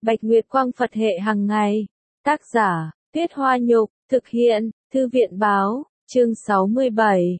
Bạch Nguyệt Quang Phật hệ hàng ngày. Tác giả, Tuyết Hoa Nhục, thực hiện, Thư viện Báo, chương 67,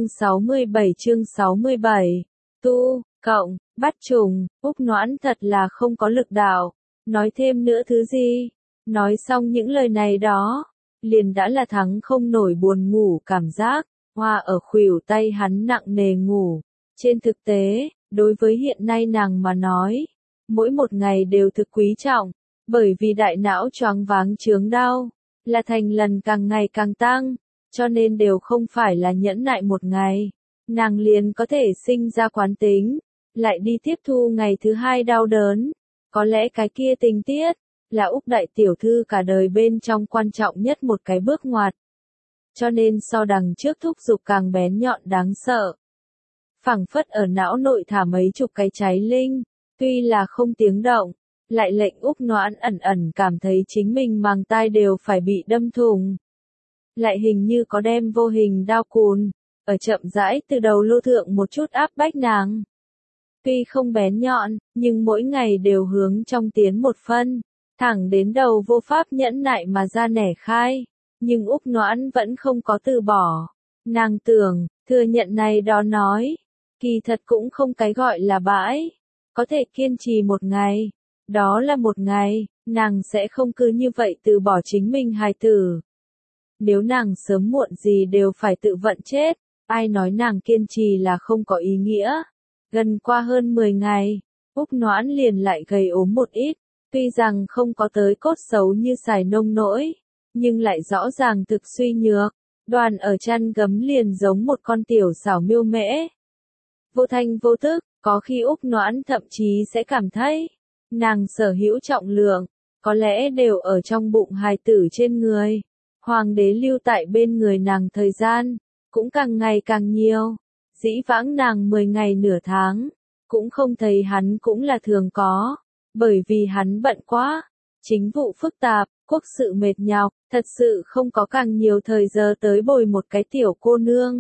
chương 67. Tu, cộng, bắt trùng, Úc Noãn thật là không có lực đạo. Nói thêm nữa thứ gì? Nói xong những lời này đó, liền đã là thắng không nổi buồn ngủ cảm giác, hoa ở khuỷu tay hắn nặng nề ngủ. Trên thực tế, đối với hiện nay nàng mà nói, mỗi một ngày đều thực quý trọng, bởi vì đại não choáng váng chướng đau, là thành lần càng ngày càng tăng, cho nên đều không phải là nhẫn nại một ngày, nàng liền có thể sinh ra quán tính, lại đi tiếp thu ngày thứ hai đau đớn. Có lẽ cái kia tình tiết, là Úc đại tiểu thư cả đời bên trong quan trọng nhất một cái bước ngoặt. Cho nên so đằng trước thúc giục càng bén nhọn đáng sợ. Phảng phất ở não nội thả mấy chục cái cháy linh, tuy là không tiếng động, lại lệnh Úc Noãn ẩn ẩn cảm thấy chính mình màng tai đều phải bị đâm thủng. Lại hình như có đem vô hình đao cùn, ở chậm rãi từ đầu lô thượng một chút áp bách nàng. Tuy không bén nhọn, nhưng mỗi ngày đều hướng trong tiến một phân, thẳng đến đầu vô pháp nhẫn nại mà ra nẻ khai. Nhưng Úc Noãn vẫn không có từ bỏ. Nàng tưởng, thừa nhận này đó nói, kỳ thật cũng không cái gọi là bãi. Có thể kiên trì một ngày, đó là một ngày, nàng sẽ không cứ như vậy từ bỏ chính mình hài tử. Nếu nàng sớm muộn gì đều phải tự vận chết, ai nói nàng kiên trì là không có ý nghĩa. Gần qua hơn 10 ngày, Úc Noãn liền lại gầy ốm một ít, tuy rằng không có tới cốt xấu như xài nông nỗi, nhưng lại rõ ràng thực suy nhược, đoàn ở chăn gấm liền giống một con tiểu xảo miêu mễ. Vô thanh vô tức, có khi Úc Noãn thậm chí sẽ cảm thấy, nàng sở hữu trọng lượng, có lẽ đều ở trong bụng hài tử trên người. Hoàng đế lưu tại bên người nàng thời gian, cũng càng ngày càng nhiều. Dĩ vãng nàng 10 ngày nửa tháng, cũng không thấy hắn cũng là thường có, bởi vì hắn bận quá, chính vụ phức tạp, quốc sự mệt nhọc, thật sự không có càng nhiều thời giờ tới bồi một cái tiểu cô nương.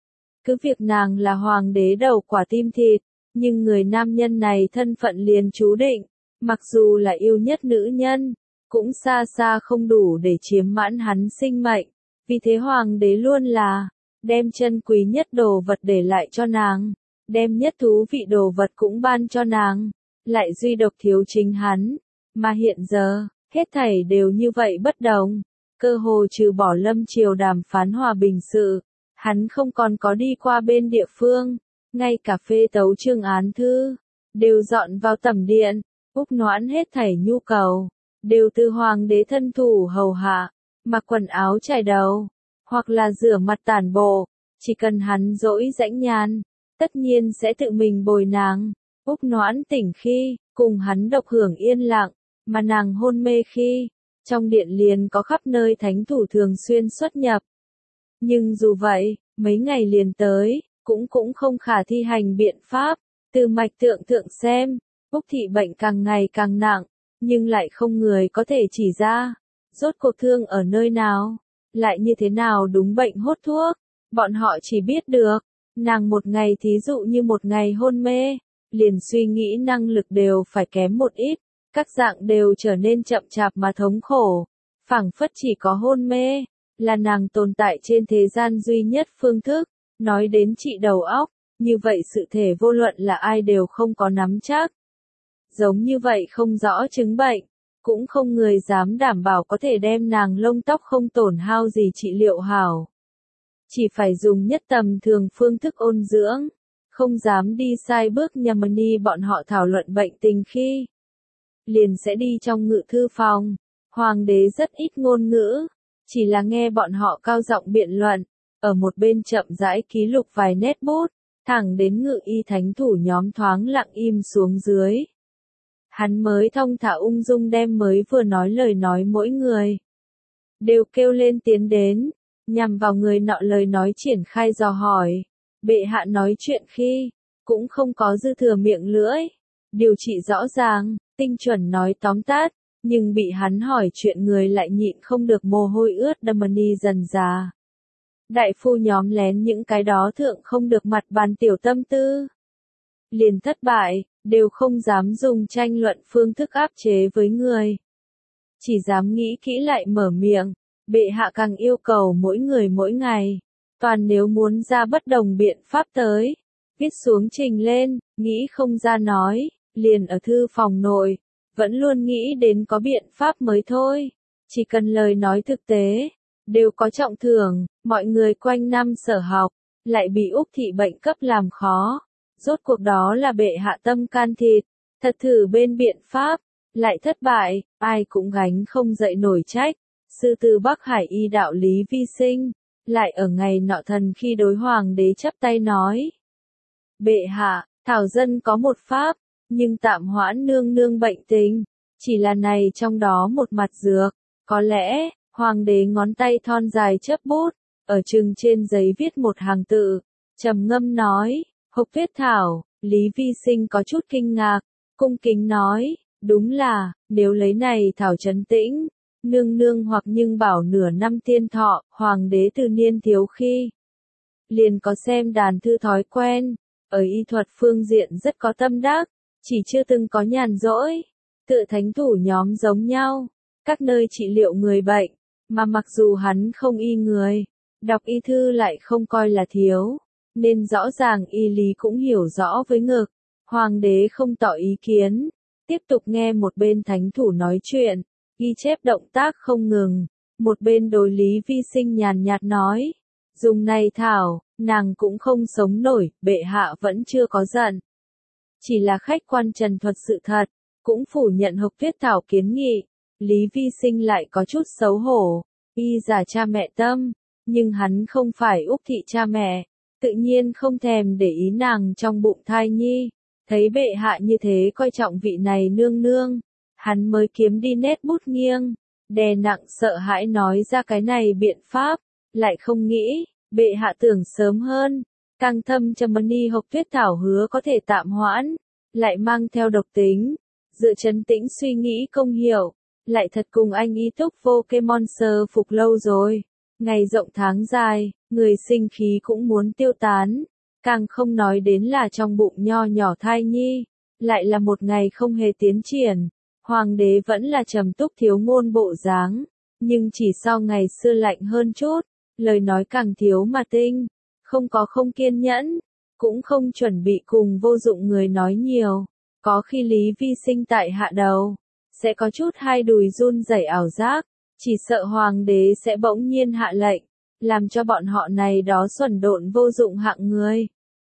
Cứ việc nàng là hoàng đế đầu quả tim thịt, nhưng người nam nhân này thân phận liền chú định, mặc dù là yêu nhất nữ nhân, cũng xa xa không đủ để chiếm mãn hắn sinh mệnh, vì thế hoàng đế luôn là đem chân quý nhất đồ vật để lại cho nàng, đem nhất thú vị đồ vật cũng ban cho nàng, lại duy độc thiếu chính hắn, mà hiện giờ, hết thảy đều như vậy bất đồng, cơ hồ trừ bỏ Lâm Triều đàm phán hòa bình sự, hắn không còn có đi qua bên địa phương, ngay cả phê tấu chương án thư, đều dọn vào tẩm điện, Úc Noãn hết thảy nhu cầu, đều từ hoàng đế thân thủ hầu hạ, mặc quần áo trải đầu, hoặc là rửa mặt tản bộ, chỉ cần hắn rỗi rãnh nhàn, tất nhiên sẽ tự mình bồi nàng. Úc Noãn tỉnh khi, cùng hắn độc hưởng yên lặng, mà nàng hôn mê khi, trong điện liền có khắp nơi thánh thủ thường xuyên xuất nhập. Nhưng dù vậy, mấy ngày liền tới, cũng không khả thi hành biện pháp, từ mạch tượng thượng xem, Úc thị bệnh càng ngày càng nặng, nhưng lại không người có thể chỉ ra, rốt cuộc thương ở nơi nào, lại như thế nào đúng bệnh hốt thuốc, bọn họ chỉ biết được, nàng một ngày thí dụ như một ngày hôn mê, liền suy nghĩ năng lực đều phải kém một ít, các dạng đều trở nên chậm chạp mà thống khổ, phảng phất chỉ có hôn mê, là nàng tồn tại trên thế gian duy nhất phương thức, nói đến trị đầu óc, như vậy sự thể vô luận là ai đều không có nắm chắc. Giống như vậy không rõ chứng bệnh, cũng không người dám đảm bảo có thể đem nàng lông tóc không tổn hao gì trị liệu hảo. Chỉ phải dùng nhất tầm thường phương thức ôn dưỡng, không dám đi sai bước nhằm ni bọn họ thảo luận bệnh tình khi. Liền sẽ đi trong ngự thư phòng, hoàng đế rất ít ngôn ngữ, chỉ là nghe bọn họ cao giọng biện luận, ở một bên chậm rãi ký lục vài nét bút, thẳng đến ngự y thánh thủ nhóm thoáng lặng im xuống dưới. Hắn mới thong thả ung dung đem mới vừa nói lời nói mỗi người. Đều kêu lên tiến đến, nhằm vào người nọ lời nói triển khai dò hỏi. Bệ hạ nói chuyện khi, cũng không có dư thừa miệng lưỡi. Điều trị rõ ràng, tinh chuẩn nói tóm tắt, nhưng bị hắn hỏi chuyện người lại nhịn không được mồ hôi ướt đầm ni dần già. Đại phu nhóm lén những cái đó thượng không được mặt bàn tiểu tâm tư. Liền thất bại, đều không dám dùng tranh luận phương thức áp chế với người. Chỉ dám nghĩ kỹ lại mở miệng, bệ hạ càng yêu cầu mỗi người mỗi ngày. Toàn nếu muốn ra bất đồng biện pháp tới, viết xuống trình lên, nghĩ không ra nói, liền ở thư phòng nội, vẫn luôn nghĩ đến có biện pháp mới thôi. Chỉ cần lời nói thực tế, đều có trọng thưởng, mọi người quanh năm sở học, lại bị Úc thị bệnh cấp làm khó. Rốt cuộc đó là bệ hạ tâm can thịt, thật thử bên biện pháp, lại thất bại, ai cũng gánh không dậy nổi trách. Sư từ Bắc Hải y đạo Lý Vi Sinh, lại ở ngày nọ thần khi đối hoàng đế chắp tay nói. Bệ hạ, thảo dân có một pháp, nhưng tạm hoãn nương nương bệnh tình, chỉ là này trong đó một mặt dược, có lẽ, hoàng đế ngón tay thon dài chấp bút, ở chừng trên giấy viết một hàng tự, trầm ngâm nói, hộc tuyết thảo. Lý Vi Sinh có chút kinh ngạc, cung kính nói, đúng là, nếu lấy này thảo trấn tĩnh, nương nương hoặc nhưng bảo nửa năm tiên thọ, hoàng đế từ niên thiếu khi. Liền có xem đàn thư thói quen, ở y thuật phương diện rất có tâm đắc, chỉ chưa từng có nhàn rỗi, tự thánh thủ nhóm giống nhau, các nơi trị liệu người bệnh, mà mặc dù hắn không y người, đọc y thư lại không coi là thiếu, nên rõ ràng y lý cũng hiểu rõ với ngực. Hoàng đế không tỏ ý kiến, tiếp tục nghe một bên thánh thủ nói chuyện, ghi chép động tác không ngừng, một bên đối Lý Vi Sinh nhàn nhạt nói, dùng này thảo, nàng cũng không sống nổi, bệ hạ vẫn chưa có giận. Chỉ là khách quan trần thuật sự thật, cũng phủ nhận hộc tuyết thảo kiến nghị, Lý Vi Sinh lại có chút xấu hổ, y giả cha mẹ tâm, nhưng hắn không phải Úc thị cha mẹ, tự nhiên không thèm để ý nàng trong bụng thai nhi. Thấy bệ hạ như thế coi trọng vị này nương nương, hắn mới kiếm đi nét bút nghiêng, đè nặng sợ hãi nói ra cái này biện pháp, lại không nghĩ, bệ hạ tưởng sớm hơn, càng thâm trầm ni hộc tuyết thảo hứa có thể tạm hoãn, lại mang theo độc tính, dựa trấn tĩnh suy nghĩ công hiệu, lại thật cùng anh y túc vô kê monster phục lâu rồi, ngày rộng tháng dài, người sinh khí cũng muốn tiêu tán. Càng không nói đến là trong bụng nho nhỏ thai nhi, lại là một ngày không hề tiến triển, hoàng đế vẫn là trầm túc thiếu ngôn bộ dáng, nhưng chỉ so ngày xưa lạnh hơn chút, lời nói càng thiếu mà tinh, không kiên nhẫn, cũng không chuẩn bị cùng vô dụng người nói nhiều, có khi Lý Vi Sinh tại hạ đầu, sẽ có chút hai đùi run rẩy ảo giác, chỉ sợ hoàng đế sẽ bỗng nhiên hạ lệnh, làm cho bọn họ này đó xuẩn độn vô dụng hạng người.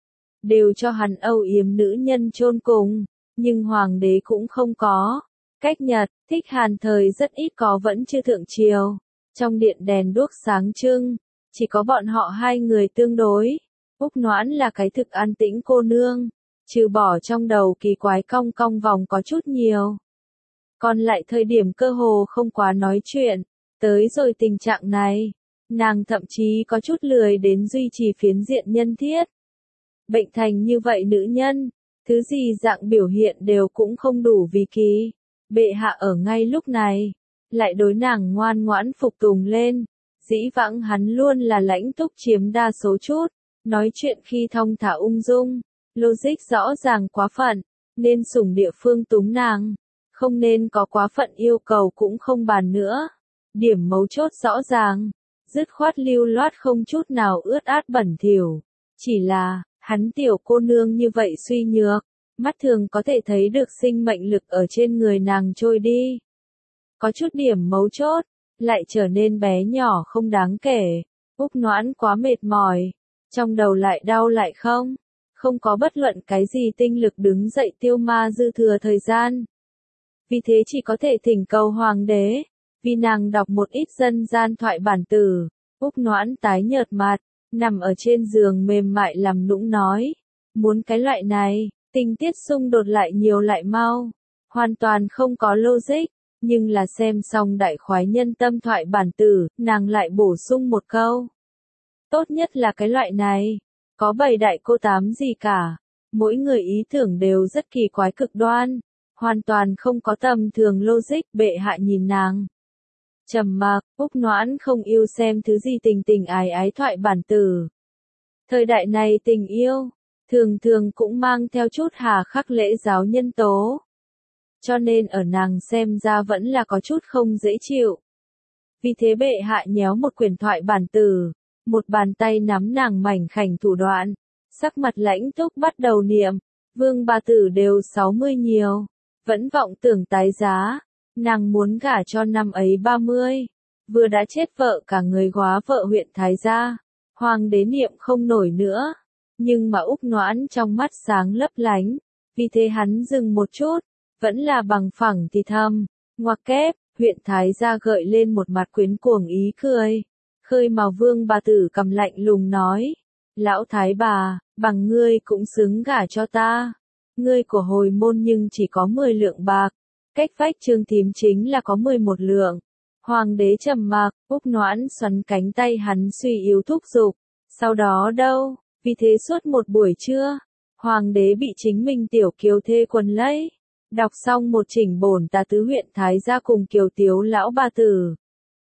Đều cho hắn âu yếm nữ nhân chôn cùng, nhưng hoàng đế cũng không có. Cách Nhật, Thích Hàn thời rất ít có vẫn chưa thượng triều. Trong điện đèn đuốc sáng trưng, chỉ có bọn họ hai người tương đối. Úc Noãn là cái thực an tĩnh cô nương, trừ bỏ trong đầu kỳ quái cong cong vòng có chút nhiều. Còn lại thời điểm cơ hồ không quá nói chuyện, tới rồi tình trạng này, nàng thậm chí có chút lười đến duy trì phiến diện nhân thiết. Bệnh thành như vậy nữ nhân, thứ gì dạng biểu hiện đều cũng không đủ vì kỳ. Bệ hạ ở ngay lúc này, lại đối nàng ngoan ngoãn phục tùng lên. Dĩ vãng hắn luôn là lãnh túc chiếm đa số chút, nói chuyện khi thong thả ung dung, logic rõ ràng quá phận, nên sủng địa phương túng nàng, không nên có quá phận yêu cầu cũng không bàn nữa. Điểm mấu chốt rõ ràng, dứt khoát lưu loát không chút nào ướt át bẩn thỉu, chỉ là hắn tiểu cô nương như vậy suy nhược, mắt thường có thể thấy được sinh mệnh lực ở trên người nàng trôi đi. Có chút điểm mấu chốt, lại trở nên bé nhỏ không đáng kể. Úc Noãn quá mệt mỏi, trong đầu lại đau lại không có bất luận cái gì tinh lực đứng dậy tiêu ma dư thừa thời gian. Vì thế chỉ có thể thỉnh cầu hoàng đế, vì nàng đọc một ít dân gian thoại bản tử. Úc Noãn tái nhợt mặt, nằm ở trên giường mềm mại làm nũng nói, muốn cái loại này, tình tiết xung đột lại nhiều lại mau, hoàn toàn không có logic, nhưng là xem xong đại khoái nhân tâm thoại bản tử, nàng lại bổ sung một câu. Tốt nhất là cái loại này, có 7 đại cô 8 gì cả, mỗi người ý tưởng đều rất kỳ quái cực đoan, hoàn toàn không có tầm thường logic. Bệ hạ nhìn nàng trầm mặc, Úc Noãn không yêu xem thứ gì tình tình ái ái thoại bản tử. Thời đại này tình yêu, thường thường cũng mang theo chút hà khắc lễ giáo nhân tố. Cho nên ở nàng xem ra vẫn là có chút không dễ chịu. Vì thế bệ hạ nhéo một quyển thoại bản tử, một bàn tay nắm nàng mảnh khảnh thủ đoạn, sắc mặt lãnh túc bắt đầu niệm, vương bà tử đều 60 nhiều, vẫn vọng tưởng tái giá, nàng muốn gả cho năm ấy 30, vừa đã chết vợ cả người góa vợ huyện Thái Gia, hoàng đế niệm không nổi nữa, nhưng mà Úc Noãn trong mắt sáng lấp lánh, vì thế hắn dừng một chút, vẫn là bằng phẳng thì thầm, ngoặc kép, huyện Thái Gia gợi lên một mặt quyến cuồng ý cười, khơi mào vương bà tử cầm lạnh lùng nói, lão thái bà, bằng ngươi cũng xứng gả cho ta, ngươi của hồi môn nhưng chỉ có 10 lượng bạc, cách vách Trương thím chính là có 11 lượng. Hoàng đế trầm mặc, Úc Noãn xoắn cánh tay hắn suy yếu thúc giục, sau đó đâu, vì thế suốt một buổi trưa, hoàng đế bị chính mình tiểu kiều thê quần lấy, đọc xong một chỉnh bổn tà tứ huyện Thái Gia cùng kiều tiếu lão bà tử.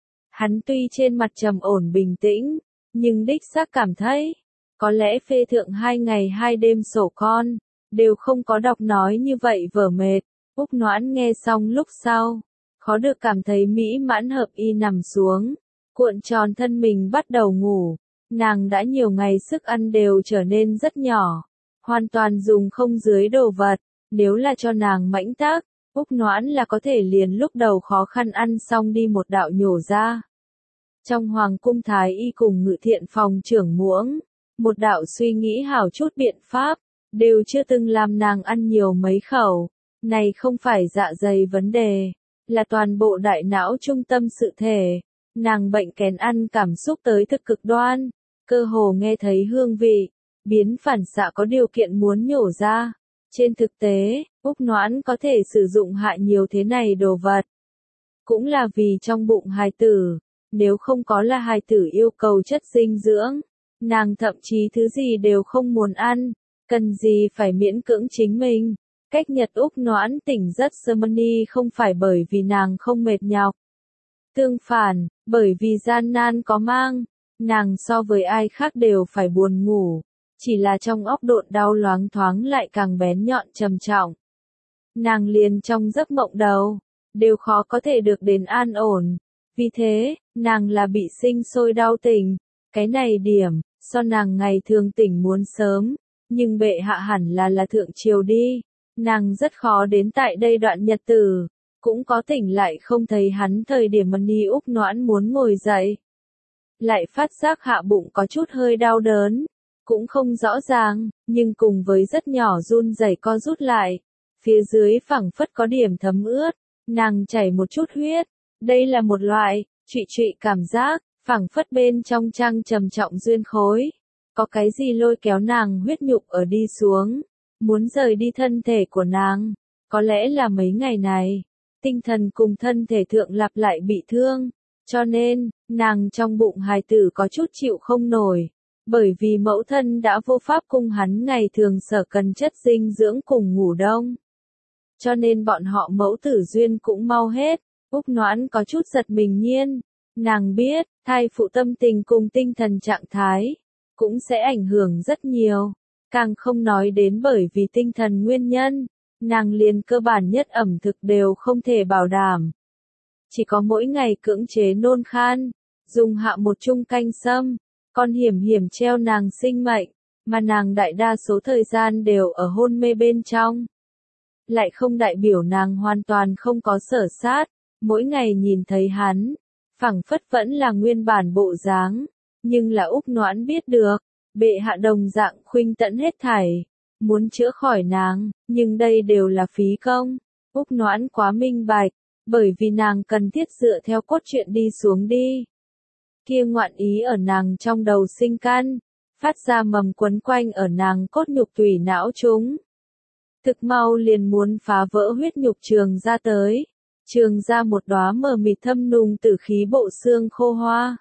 Hắn tuy trên mặt trầm ổn bình tĩnh, nhưng đích xác cảm thấy, có lẽ phê thượng 2 ngày 2 đêm sổ con, đều không có đọc nói như vậy vở mệt. Úc Noãn nghe xong lúc sau, khó được cảm thấy mỹ mãn hợp y nằm xuống, cuộn tròn thân mình bắt đầu ngủ, nàng đã nhiều ngày sức ăn đều trở nên rất nhỏ, hoàn toàn dùng không dưới đồ vật, nếu là cho nàng mãnh tác, Úc Noãn là có thể liền lúc đầu khó khăn ăn xong đi một đạo nhổ ra. Trong hoàng cung thái y cùng ngự thiện phòng trưởng muỗng, một đạo suy nghĩ hảo chút biện pháp, đều chưa từng làm nàng ăn nhiều mấy khẩu, này không phải dạ dày vấn đề, là toàn bộ đại não trung tâm sự thể, nàng bệnh kén ăn cảm xúc tới thực cực đoan, cơ hồ nghe thấy hương vị, biến phản xạ có điều kiện muốn nhổ ra. Trên thực tế, Úc Noãn có thể sử dụng hại nhiều thế này đồ vật. Cũng là vì trong bụng hài tử, nếu không có là hài tử yêu cầu chất dinh dưỡng, nàng thậm chí thứ gì đều không muốn ăn, cần gì phải miễn cưỡng chính mình. Cách Nhật Úc Noãn tỉnh rất Germany không phải bởi vì nàng không mệt nhọc. Tương phản, bởi vì gian nan có mang, nàng so với ai khác đều phải buồn ngủ, chỉ là trong óc độn đau loáng thoáng lại càng bén nhọn trầm trọng. Nàng liền trong giấc mộng đầu, đều khó có thể được đến an ổn, vì thế, nàng là bị sinh sôi đau tỉnh, cái này điểm, so nàng ngày thường tỉnh muốn sớm, nhưng bệ hạ hẳn là thượng triều đi. Nàng rất khó đến tại đây đoạn nhật tử, cũng có tỉnh lại không thấy hắn thời điểm Mani Úc Noãn muốn ngồi dậy. Lại phát giác hạ bụng có chút hơi đau đớn, cũng không rõ ràng, nhưng cùng với rất nhỏ run rẩy co rút lại, phía dưới phẳng phất có điểm thấm ướt, nàng chảy một chút huyết, đây là một loại, trụy trụy cảm giác, phẳng phất bên trong trăng trầm trọng duyên khối, có cái gì lôi kéo nàng huyết nhục ở đi xuống. Muốn rời đi thân thể của nàng, có lẽ là mấy ngày này, tinh thần cùng thân thể thượng lặp lại bị thương, cho nên, nàng trong bụng hài tử có chút chịu không nổi, bởi vì mẫu thân đã vô pháp cung hắn ngày thường sở cần chất dinh dưỡng cùng ngủ đông. Cho nên bọn họ mẫu tử duyên cũng mau hết, Úc Noãn có chút giật mình nhiên, nàng biết, thai phụ tâm tình cùng tinh thần trạng thái, cũng sẽ ảnh hưởng rất nhiều. Càng không nói đến bởi vì tinh thần nguyên nhân, nàng liền cơ bản nhất ẩm thực đều không thể bảo đảm. Chỉ có mỗi ngày cưỡng chế nôn khan, dùng hạ một chung canh sâm, còn hiểm hiểm treo nàng sinh mệnh, mà nàng đại đa số thời gian đều ở hôn mê bên trong. Lại không đại biểu nàng hoàn toàn không có sở sát, mỗi ngày nhìn thấy hắn, phẳng phất vẫn là nguyên bản bộ dáng, nhưng là Úc Noãn biết được. Bệ hạ đồng dạng khuynh tận hết thảy, muốn chữa khỏi nàng, nhưng đây đều là phí công. Úc Noãn quá minh bạch, bởi vì nàng cần thiết dựa theo cốt truyện đi xuống đi. Kia ngoạn ý ở nàng trong đầu sinh căn, phát ra mầm quấn quanh ở nàng cốt nhục tủy não chúng. Thực mau liền muốn phá vỡ huyết nhục trường ra tới, trường ra một đóa mờ mịt thâm nùng tử khí bộ xương khô hoa.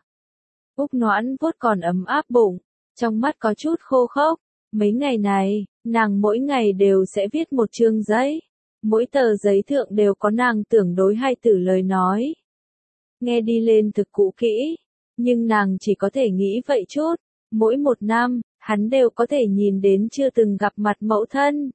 Úc Noãn vuốt còn ấm áp bụng. Trong mắt có chút khô khốc, mấy ngày này, nàng mỗi ngày đều sẽ viết một chương giấy, mỗi tờ giấy thượng đều có nàng tưởng đối hai tử lời nói. Nghe đi lên thực cũ kỹ, nhưng nàng chỉ có thể nghĩ vậy chút, mỗi một năm, hắn đều có thể nhìn đến chưa từng gặp mặt mẫu thân.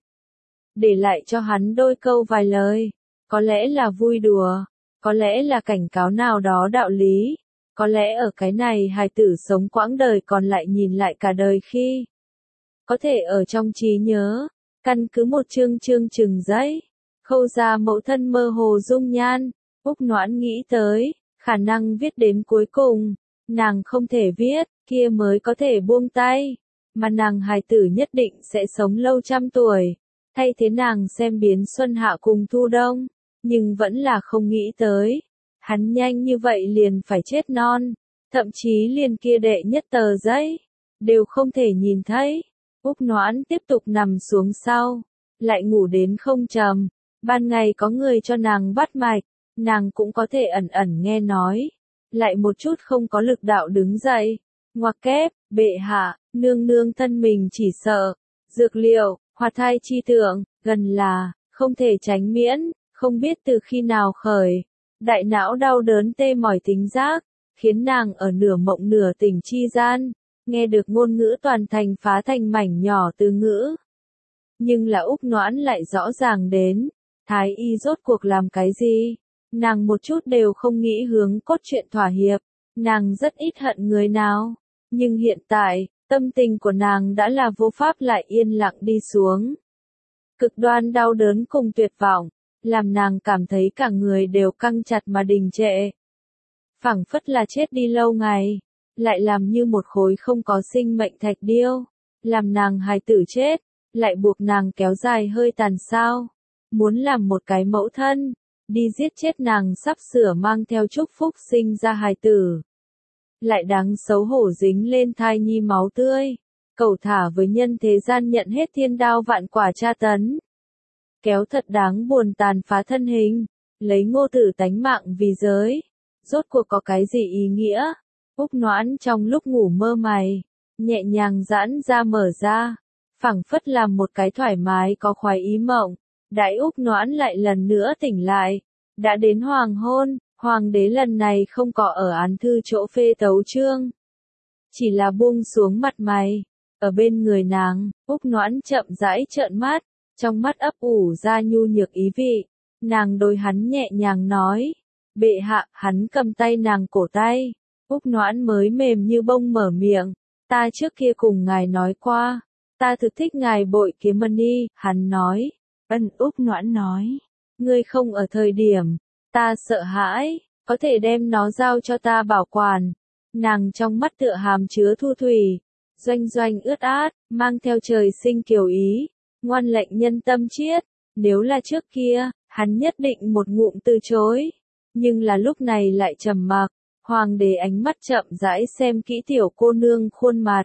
Để lại cho hắn đôi câu vài lời, có lẽ là vui đùa, có lẽ là cảnh cáo nào đó đạo lý, có lẽ ở cái này hài tử sống quãng đời còn lại nhìn lại cả đời khi có thể ở trong trí nhớ, căn cứ một chương chương chừng giấy, khâu ra mẫu thân mơ hồ dung nhan, Úc Noãn nghĩ tới, khả năng viết đến cuối cùng, nàng không thể viết, kia mới có thể buông tay, mà nàng hài tử nhất định sẽ sống lâu trăm tuổi, thay thế nàng xem biến xuân hạ cùng thu đông, nhưng vẫn là không nghĩ tới, hắn nhanh như vậy liền phải chết non, thậm chí liền kia đệ nhất tờ giấy, đều không thể nhìn thấy. Úc Noãn tiếp tục nằm xuống sau, lại ngủ đến không trầm, ban ngày có người cho nàng bắt mạch, nàng cũng có thể ẩn ẩn nghe nói, lại một chút không có lực đạo đứng dậy, ngoặc kép, bệ hạ, nương nương thân mình chỉ sợ, dược liệu, hoạt thai chi tượng, gần là, không thể tránh miễn, không biết từ khi nào khởi, đại não đau đớn tê mỏi tính giác, khiến nàng ở nửa mộng nửa tỉnh chi gian, nghe được ngôn ngữ toàn thành phá thành mảnh nhỏ từ ngữ. Nhưng là Úc Noãn lại rõ ràng đến, Thái y rốt cuộc làm cái gì? Nàng một chút đều không nghĩ hướng cốt truyện thỏa hiệp, nàng rất ít hận người nào, nhưng hiện tại, tâm tình của nàng đã là vô pháp lại yên lặng đi xuống. Cực đoan đau đớn cùng tuyệt vọng, làm nàng cảm thấy cả người đều căng chặt mà đình trệ. Phảng phất là chết đi lâu ngày, lại làm như một khối không có sinh mệnh thạch điêu, làm nàng hài tử chết, lại buộc nàng kéo dài hơi tàn sao, muốn làm một cái mẫu thân, đi giết chết nàng sắp sửa mang theo chúc phúc sinh ra hài tử. Lại đáng xấu hổ dính lên thai nhi máu tươi, cầu thả với nhân thế gian nhận hết thiên đao vạn quả tra tấn. Kéo thật đáng buồn tàn phá thân hình, lấy Ngô Tử tánh mạng vì giới, rốt cuộc có cái gì ý nghĩa? Úc Noãn trong lúc ngủ mơ mày, nhẹ nhàng giãn ra mở ra, phảng phất làm một cái thoải mái có khoái ý mộng. Đại Úc Noãn lại lần nữa tỉnh lại, đã đến hoàng hôn, hoàng đế lần này không có ở án thư chỗ phê tấu chương, chỉ là buông xuống mặt mày, ở bên người nàng, Úc Noãn chậm rãi trợn mắt, trong mắt ấp ủ ra nhu nhược ý vị, nàng đối hắn nhẹ nhàng nói, bệ hạ, hắn cầm tay nàng cổ tay, Úc Noãn mới mềm như bông mở miệng, ta trước kia cùng ngài nói qua, ta thực thích ngài bội kiếm mani, hắn nói. Úc Noãn nói, ngươi không ở thời điểm, ta sợ hãi, có thể đem nó giao cho ta bảo quản. Nàng trong mắt tựa hàm chứa thu thủy, doanh doanh ướt át, mang theo trời sinh kiều ý, ngoan lệnh nhân tâm chiết. Nếu là trước kia, hắn nhất định một ngụm từ chối, nhưng là lúc này lại trầm mặc. Hoàng đế ánh mắt chậm rãi xem kỹ tiểu cô nương khuôn mặt.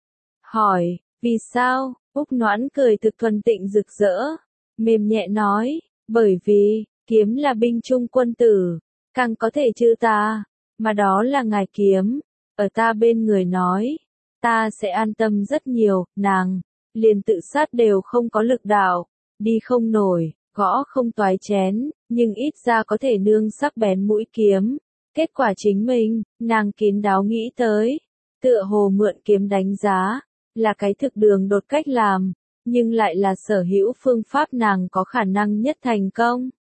Hỏi, vì sao? Úc Noãn cười thực thuần tịnh rực rỡ. Mềm nhẹ nói, bởi vì, kiếm là binh trung quân tử, càng có thể chữ ta, mà đó là ngài kiếm, ở ta bên người nói, ta sẽ an tâm rất nhiều, nàng, liền tự sát đều không có lực đạo, đi không nổi, gõ không toái chén, nhưng ít ra có thể nương sắc bén mũi kiếm. Kết quả chính mình, nàng kín đáo nghĩ tới, tựa hồ mượn kiếm đánh giá, là cái thực đường đột cách làm. Nhưng lại là sở hữu phương pháp nàng có khả năng nhất thành công.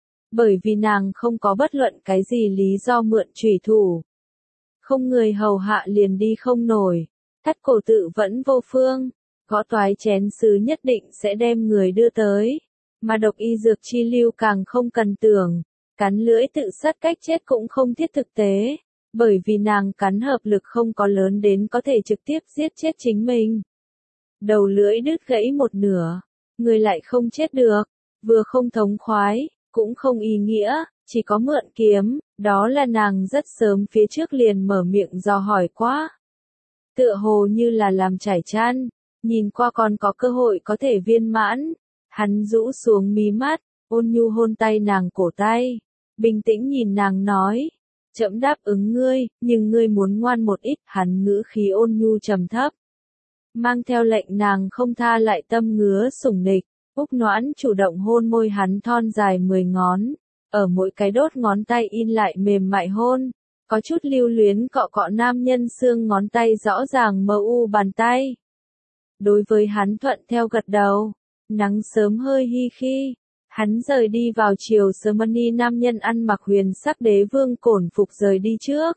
Bởi vì nàng không có bất luận cái gì lý do mượn chủy thủ. Không người hầu hạ liền đi không nổi, thắt cổ tự vẫn vô phương, gõ toái chén sứ nhất định sẽ đem người đưa tới. Mà độc y dược chi lưu càng không cần tưởng, cắn lưỡi tự sát cách chết cũng không thiết thực tế, bởi vì nàng cắn hợp lực không có lớn đến có thể trực tiếp giết chết chính mình. Đầu lưỡi đứt gãy một nửa, người lại không chết được, vừa không thống khoái, cũng không ý nghĩa, chỉ có mượn kiếm, đó là nàng rất sớm phía trước liền mở miệng dò hỏi quá. Tựa hồ như là làm trải chăn, nhìn qua còn có cơ hội có thể viên mãn, hắn rũ xuống mí mắt, ôn nhu hôn tay nàng cổ tay, bình tĩnh nhìn nàng nói, trẫm đáp ứng ngươi, nhưng ngươi muốn ngoan một ít, hắn ngữ khí ôn nhu trầm thấp. Mang theo lệnh nàng không tha lại tâm ngứa sủng nịch, Úc Noãn chủ động hôn môi hắn thon dài 10 ngón, ở mỗi cái đốt ngón tay in lại mềm mại hôn, có chút lưu luyến cọ cọ nam nhân xương ngón tay rõ ràng mờ u bàn tay. đối với hắn thuận theo gật đầu. Nắng sớm hơi hi khi, hắn rời đi vào chiều Sermony nam nhân ăn mặc huyền sắc đế vương cổn phục rời đi trước.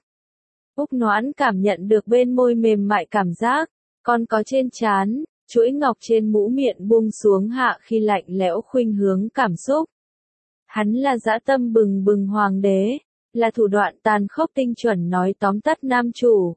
Úc Noãn cảm nhận được bên môi mềm mại cảm giác, còn có trên trán, chuỗi ngọc trên mũ miệng buông xuống hạ khi lạnh lẽo khuynh hướng cảm xúc. Hắn là dã tâm bừng bừng hoàng đế, là thủ đoạn tàn khốc tinh chuẩn nói tóm tắt nam chủ.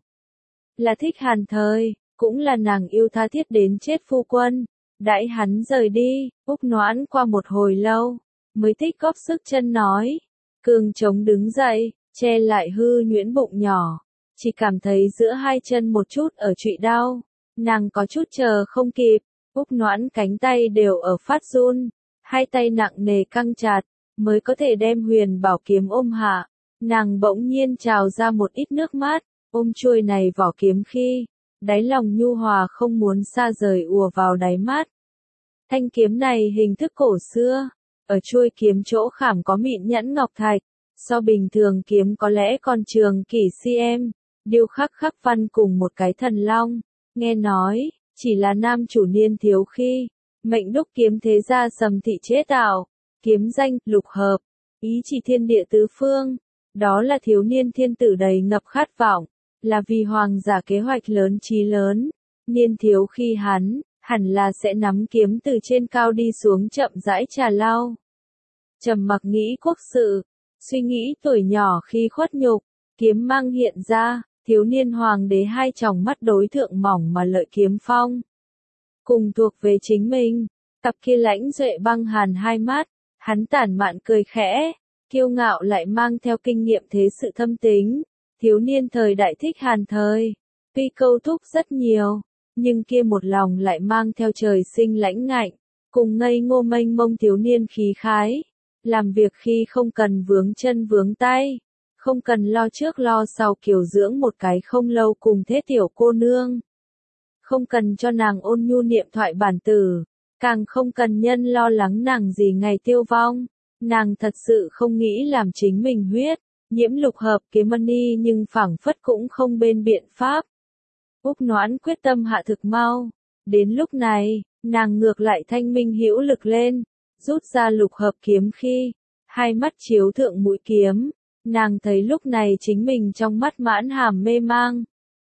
Là thích Hàn Thời, cũng là nàng yêu tha thiết đến chết phu quân. Đãi hắn rời đi, Úc Noãn qua một hồi lâu, mới tích góp sức chân nói. Cường trống đứng dậy, che lại hư nhuyễn bụng nhỏ, chỉ cảm thấy giữa hai chân một chút ở trụy đau. Nàng có chút chờ không kịp, Úc Noãn cánh tay đều ở phát run, hai tay nặng nề căng chặt, mới có thể đem huyền bảo kiếm ôm hạ. Nàng bỗng nhiên trào ra một ít nước mắt, ôm chuôi này vỏ kiếm khi, đáy lòng nhu hòa không muốn xa rời ùa vào đáy mắt. Thanh kiếm này hình thức cổ xưa, ở chuôi kiếm chỗ khảm có mịn nhẫn ngọc thạch, so bình thường kiếm có lẽ còn trường kỷ cm, điêu khắc khắc văn cùng một cái thần long. Nghe nói, chỉ là nam chủ niên thiếu khi, mệnh đúc kiếm thế gia Sầm Thị chế tạo, kiếm danh lục hợp, ý chỉ thiên địa tứ phương. Đó là thiếu niên thiên tử đầy ngập khát vọng, là vì hoàng giả kế hoạch lớn chí lớn. Niên thiếu khi hắn, hẳn là sẽ nắm kiếm từ trên cao đi xuống chậm rãi trà lau. Trầm mặc nghĩ quốc sự, suy nghĩ tuổi nhỏ khi khuất nhục, kiếm mang hiện ra, thiếu niên hoàng đế hai tròng mắt đối thượng mỏng mà lợi kiếm phong. Cùng thuộc về chính mình, cặp kia lãnh duệ băng hàn hai mắt, hắn tản mạn cười khẽ, kiêu ngạo lại mang theo kinh nghiệm thế sự thâm tính. Thiếu niên thời đại thích Hàn Thời, tuy câu thúc rất nhiều, nhưng kia một lòng lại mang theo trời sinh lãnh ngạnh, cùng ngây ngô mênh mông thiếu niên khí khái. Làm việc khi không cần vướng chân vướng tay, không cần lo trước lo sau kiểu dưỡng một cái không lâu cùng thế tiểu cô nương. Không cần cho nàng ôn nhu niệm thoại bản tử, càng không cần nhân lo lắng nàng gì ngày tiêu vong. Nàng thật sự không nghĩ làm chính mình huyết, nhiễm lục hợp kiếm money nhưng phảng phất cũng không bên biện pháp. Úc Noãn quyết tâm hạ thực mau. Đến lúc này, nàng ngược lại thanh minh hữu lực lên, rút ra lục hợp kiếm khi, hai mắt chiếu thượng mũi kiếm, nàng thấy lúc này chính mình trong mắt mãn hàm mê mang.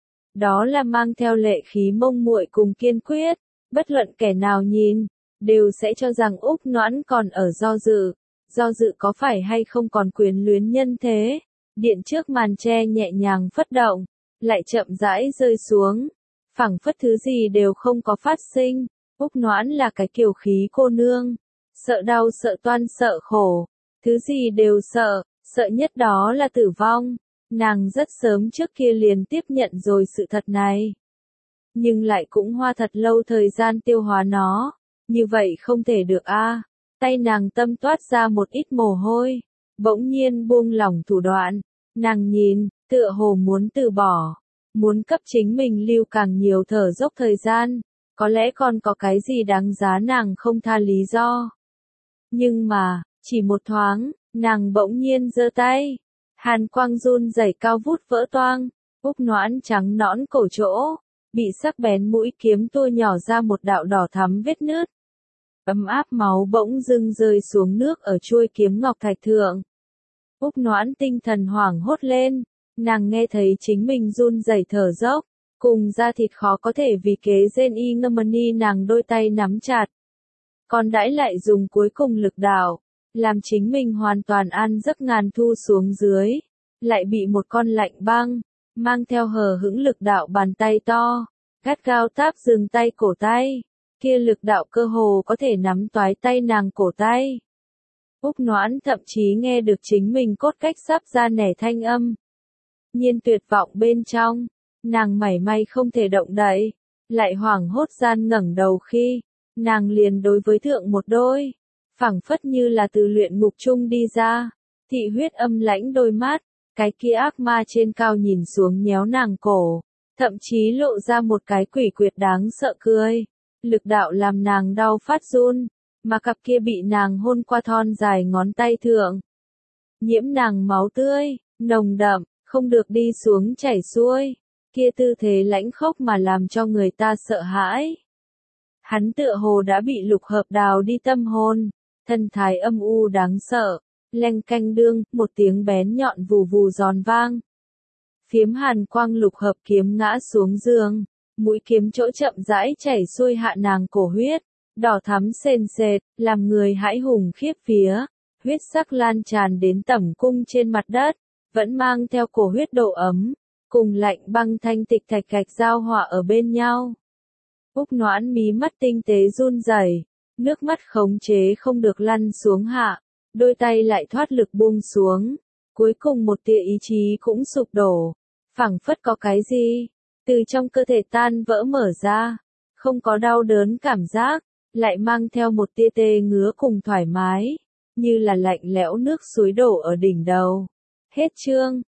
Đó là mang theo lệ khí mông muội cùng kiên quyết, bất luận kẻ nào nhìn, đều sẽ cho rằng Úc Noãn còn ở do dự có phải hay không còn quyến luyến nhân thế. Điện trước màn tre nhẹ nhàng phất động, lại chậm rãi rơi xuống, phảng phất thứ gì đều không có phát sinh. Úc Noãn là cái kiều khí cô nương, sợ đau sợ toan sợ khổ, thứ gì đều sợ, sợ nhất đó là tử vong. Nàng rất sớm trước kia liền tiếp nhận rồi sự thật này, nhưng lại cũng hoa thật lâu thời gian tiêu hóa nó, như vậy không thể được a. Tay nàng tâm toát ra một ít mồ hôi, bỗng nhiên buông lỏng thủ đoạn, nàng nhìn, tựa hồ muốn từ bỏ, muốn cấp chính mình lưu càng nhiều thở dốc thời gian, có lẽ còn có cái gì đáng giá nàng không tha lý do. Nhưng mà, chỉ một thoáng, nàng bỗng nhiên giơ tay, hàn quang run rẩy cao vút vỡ toang, Úc Noãn trắng nõn cổ chỗ, bị sắc bén mũi kiếm tua nhỏ ra một đạo đỏ thắm vết nứt. Ấm áp máu bỗng dưng rơi xuống nước ở chuôi kiếm ngọc thạch thượng. Úc Noãn tinh thần hoảng hốt lên, nàng nghe thấy chính mình run rẩy thở dốc, cùng da thịt khó có thể vì kế gen y ngâm nàng đôi tay nắm chặt. Còn đãi lại dùng cuối cùng lực đạo, làm chính mình hoàn toàn an giấc ngàn thu xuống dưới, lại bị một con lạnh băng, mang theo hờ hững lực đạo bàn tay to, gắt gao táp dừng tay cổ tay. Kia lực đạo cơ hồ có thể nắm toái tay nàng cổ tay. Úc Noãn thậm chí nghe được chính mình cốt cách sắp ra nẻ thanh âm. Nhiên tuyệt vọng bên trong, nàng mảy may không thể động đậy, lại hoảng hốt gian ngẩng đầu khi, nàng liền đối với thượng một đôi, phảng phất như là từ luyện ngục chung đi ra, thị huyết âm lãnh đôi mắt, cái kia ác ma trên cao nhìn xuống nhéo nàng cổ, thậm chí lộ ra một cái quỷ quyệt đáng sợ cười. Lực đạo làm nàng đau phát run, mà cặp kia bị nàng hôn qua thon dài ngón tay thượng. Nhiễm nàng máu tươi, nồng đậm, không được đi xuống chảy xuôi, kia tư thế lãnh khốc mà làm cho người ta sợ hãi. Hắn tựa hồ đã bị Lục Hợp đào đi tâm hồn, thân thái âm u đáng sợ, leng canh đương, một tiếng bén nhọn vù vù giòn vang. Phiếm hàn quang Lục Hợp kiếm ngã xuống giường, mũi kiếm chỗ chậm rãi chảy xuôi hạ nàng cổ huyết, đỏ thắm sền sệt, làm người hãi hùng khiếp vía, huyết sắc lan tràn đến tẩm cung trên mặt đất, vẫn mang theo cổ huyết độ ấm, cùng lạnh băng thanh tịch thạch gạch giao hòa ở bên nhau. Úc Noãn mí mắt tinh tế run rẩy, nước mắt khống chế không được lăn xuống hạ, đôi tay lại thoát lực buông xuống, cuối cùng một tia ý chí cũng sụp đổ, phảng phất có cái gì từ trong cơ thể tan vỡ mở ra, không có đau đớn cảm giác, lại mang theo một tia tê ngứa cùng thoải mái, như là lạnh lẽo nước suối đổ ở đỉnh đầu. Hết chương.